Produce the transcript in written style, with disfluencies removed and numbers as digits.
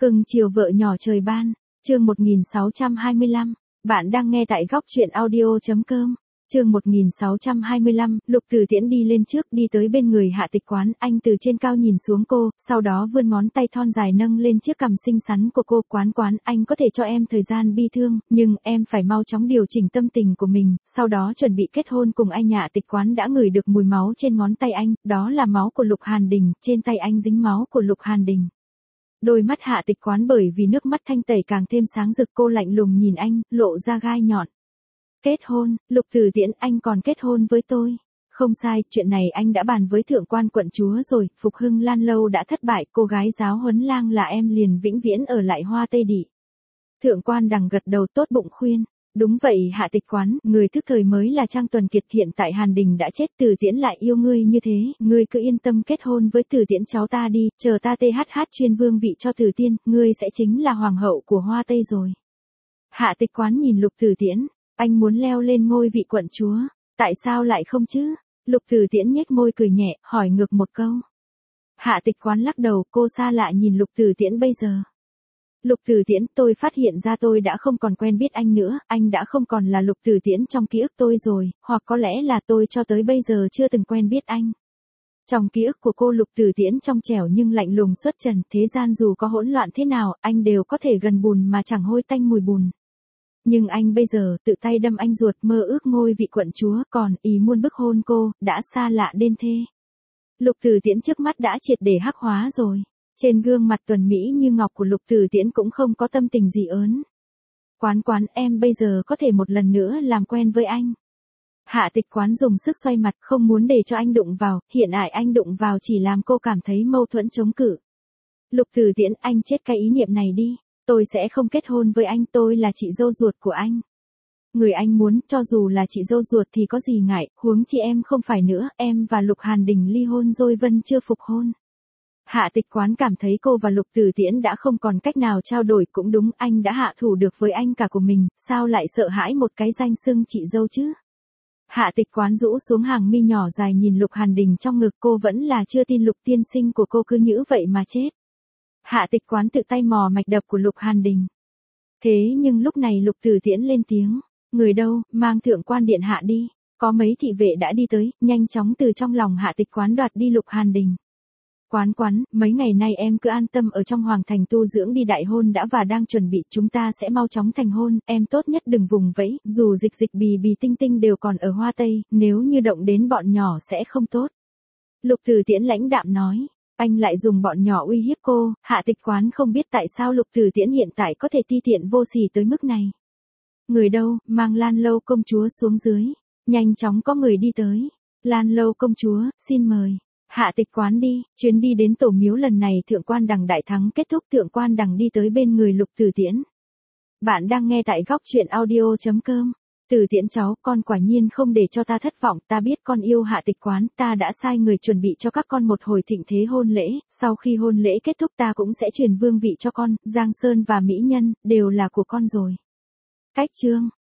Cưng chiều vợ nhỏ trời ban, chương 1625, bạn đang nghe tại góc truyện audio.com. Chương 1625, Lục Tử Tiễn đi lên trước đi tới bên người Hạ Tịch Quán, anh từ trên cao nhìn xuống cô, sau đó vươn ngón tay thon dài nâng lên chiếc cằm xinh xắn của cô. Quán, anh có thể cho em thời gian bi thương, nhưng em phải mau chóng điều chỉnh tâm tình của mình, sau đó chuẩn bị kết hôn cùng anh. Hạ Tịch Quán đã ngửi được mùi máu trên ngón tay anh, đó là máu của Lục Hàn Đình, trên tay anh dính máu của Lục Hàn Đình. Đôi mắt Hạ Tịch Quán bởi vì nước mắt thanh tẩy càng thêm sáng rực, cô lạnh lùng nhìn anh, lộ ra gai nhọn. Kết hôn, Lục Tử Tiễn, anh còn kết hôn với tôi. Không sai, chuyện này anh đã bàn với thượng quan quận chúa rồi, Phục Hưng Lan lâu đã thất bại, cô gái giáo huấn lang là em liền vĩnh viễn ở lại Hoa Tây Đỉ. Thượng quan Đằng gật đầu tốt bụng khuyên. Đúng vậy Hạ Tịch Quán, người thức thời mới là Trang Tuần Kiệt, hiện tại Hàn Đình đã chết, Tử Tiễn lại yêu ngươi như thế, ngươi cứ yên tâm kết hôn với Tử Tiễn cháu ta đi, chờ ta chuyên vương vị cho Tử Tiên, ngươi sẽ chính là hoàng hậu của Hoa Tây rồi. Hạ Tịch Quán nhìn Lục Tử Tiễn, anh muốn leo lên ngôi vị quận chúa, tại sao lại không chứ? Lục Tử Tiễn nhếch môi cười nhẹ, hỏi ngược một câu. Hạ Tịch Quán lắc đầu, cô xa lạ nhìn Lục Tử Tiễn bây giờ. Lục Tử Tiễn, tôi phát hiện ra tôi đã không còn quen biết anh nữa, anh đã không còn là Lục Tử Tiễn trong ký ức tôi rồi, hoặc có lẽ là tôi cho tới bây giờ chưa từng quen biết anh. Trong ký ức của cô, Lục Tử Tiễn trong trẻo nhưng lạnh lùng xuất trần, thế gian dù có hỗn loạn thế nào, anh đều có thể gần bùn mà chẳng hôi tanh mùi bùn. Nhưng anh bây giờ tự tay đâm anh ruột, mơ ước ngôi vị quận chúa, còn ý muốn bức hôn cô, đã xa lạ đến thế. Lục Tử Tiễn trước mắt đã triệt để hắc hóa rồi. Trên gương mặt tuần mỹ như ngọc của Lục Tử Tiễn cũng không có tâm tình gì ớn. Quán, em bây giờ có thể một lần nữa làm quen với anh. Hạ Tịch Quán dùng sức xoay mặt, không muốn để cho anh đụng vào, hiện tại anh đụng vào chỉ làm cô cảm thấy mâu thuẫn chống cự. Lục Tử Tiễn, anh chết cái ý niệm này đi, tôi sẽ không kết hôn với anh, tôi là chị dâu ruột của anh. Người anh muốn, cho dù là chị dâu ruột thì có gì ngại, huống chi em không phải nữa, em và Lục Hàn Đình ly hôn rồi, vẫn chưa phục hôn. Hạ Tịch Quán cảm thấy cô và Lục Tử Tiễn đã không còn cách nào trao đổi, cũng đúng, anh đã hạ thủ được với anh cả của mình, sao lại sợ hãi một cái danh xưng chị dâu chứ? Hạ Tịch Quán rũ xuống hàng mi nhỏ dài nhìn Lục Hàn Đình trong ngực, cô vẫn là chưa tin Lục tiên sinh của cô cứ như vậy mà chết. Hạ Tịch Quán tự tay mò mạch đập của Lục Hàn Đình. Thế nhưng lúc này Lục Tử Tiễn lên tiếng, người đâu, mang thượng quan điện hạ đi. Có mấy thị vệ đã đi tới, nhanh chóng từ trong lòng Hạ Tịch Quán đoạt đi Lục Hàn Đình. Quán, mấy ngày nay em cứ an tâm ở trong hoàng thành tu dưỡng đi, đại hôn đã và đang chuẩn bị, chúng ta sẽ mau chóng thành hôn, em tốt nhất đừng vùng vẫy, dù dịch bì tinh tinh đều còn ở Hoa Tây, nếu như động đến bọn nhỏ sẽ không tốt. Lục Tử Tiễn lãnh đạm nói, anh lại dùng bọn nhỏ uy hiếp cô. Hạ Tịch Quán không biết tại sao Lục Tử Tiễn hiện tại có thể ti tiện vô sỉ tới mức này. Người đâu, mang Lan lâu công chúa xuống dưới, nhanh chóng có người đi tới. Lan lâu công chúa, xin mời. Hạ Tịch Quán đi, chuyến đi đến tổ miếu lần này thượng quan Đằng đại thắng kết thúc, thượng quan Đằng đi tới bên người Lục Tử Tiễn. Bạn đang nghe tại góc truyện audio.com. Tử Tiễn cháu, con quả nhiên không để cho ta thất vọng, ta biết con yêu Hạ Tịch Quán, ta đã sai người chuẩn bị cho các con một hồi thịnh thế hôn lễ, sau khi hôn lễ kết thúc ta cũng sẽ truyền vương vị cho con, Giang Sơn và Mỹ Nhân, đều là của con rồi. Cách chương.